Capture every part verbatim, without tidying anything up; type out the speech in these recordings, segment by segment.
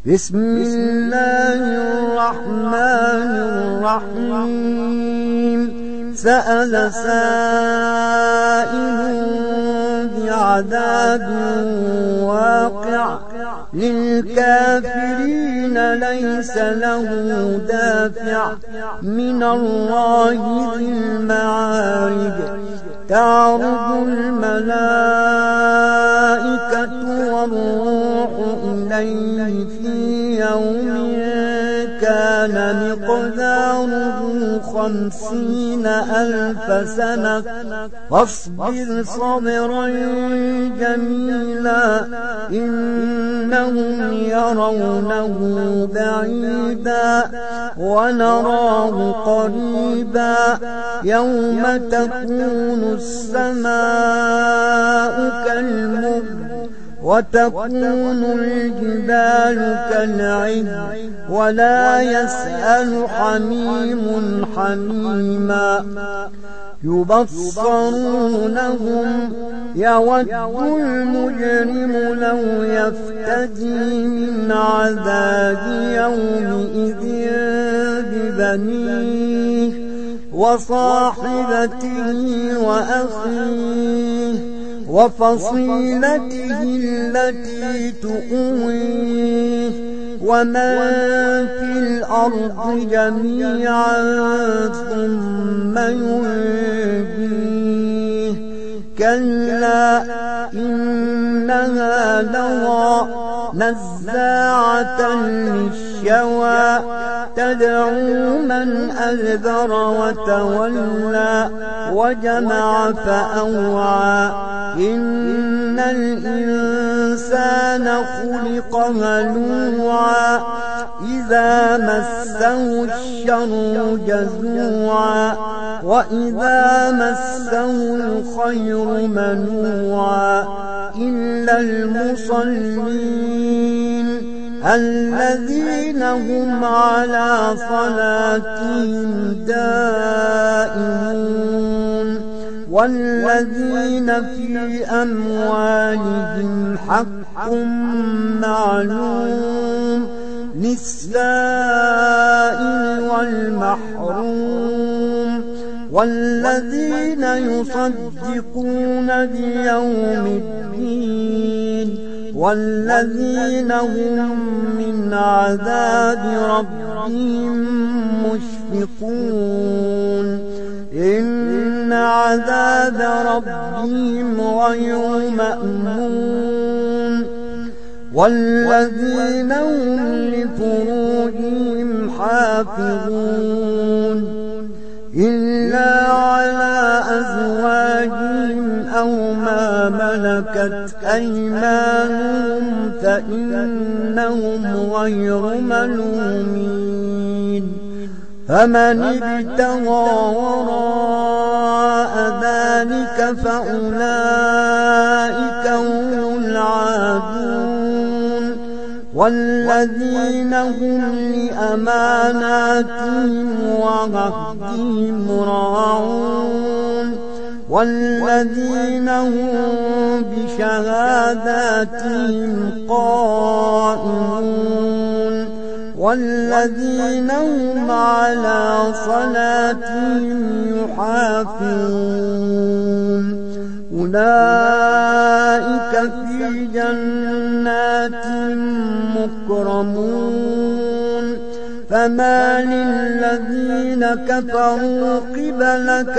بسم الله الرحمن الرحيم سأل سائل بعذاب واقع للكافرين ليس له دافع من الله ذي المعارج تعرج الملائكة والروح إليه في يوم كان مقداره خمسين ألف سنة فاصبر صبرا جميلا إنهم يرونه بعيدا ونراه قريبا يوم تكون السماء كالمهل وتكون الجبال كالعهن ولا يسأل حميم حميما يبصرونهم يود المجرم لو يفتدي من عذاب يومئذ ببنيه وصاحبته وأخيه وفصيلته التي تؤويه ومن في الأرض جميعا ثم ينجيه كلا إنها لظى نزاعة للشوى تدعو من أدبر وتولى وجمع فأوعى إن الإنسان خلق هلوعا إذا مسه الشر جزوعا وإذا مسه الخير منوعا إلا المصلين الذين هم على صلاتهم دائمون والذين في أموالهم حق معلوم للسائل والمحروم والذين يصدقون بيوم الدين والذين هم من عذاب ربهم مشفقون إن عذاب ربهم غير مأمون والذين هم لفروجهم حافظون إلا على أزواجهم أو ما ملكت أيمانهم فإنهم غير ملومين فمن ابتغى وراء ذلك فأولئك هم العادون والذين هم لأماناتهم وعهدهم راعون والذين هم بشهاداتهم قائمون والذين هم على صلاتهم يحافظون أولئك في جنات مكرمون فما للذين كفروا قبلك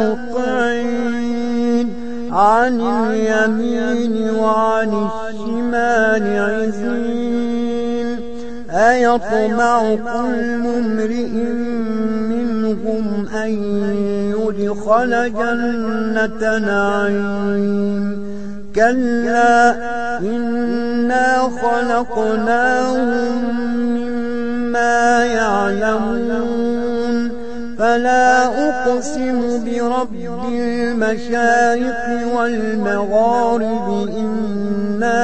مهطعين عن اليمين وعن الشمال عزين أيطمع كل امرئ منهم أن يدخل جنة نعيم كلا إنا خلقناهم مما يعلمون فلا أقسم برب المشارق والمغارب إنا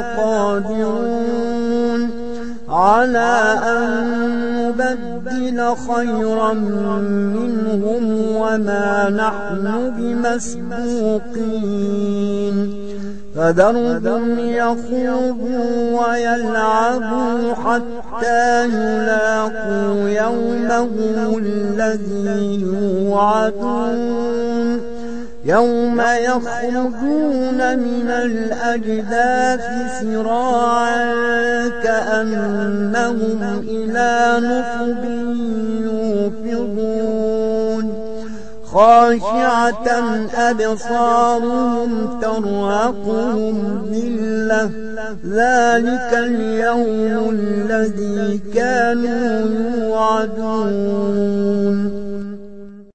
لقادرون على أن نبدل خيرا منهم وما نحن بمسبوقين فذرهم يخوضوا ويلعبوا حتى يلاقوا يومهم الذي يوعدون يوم يخرجون من الأجداث سراعا كأنهم إلى نصب يوفضون خاشعة أبصارهم ترهقهم ذلة ذلك اليوم الذي كانوا يوعدون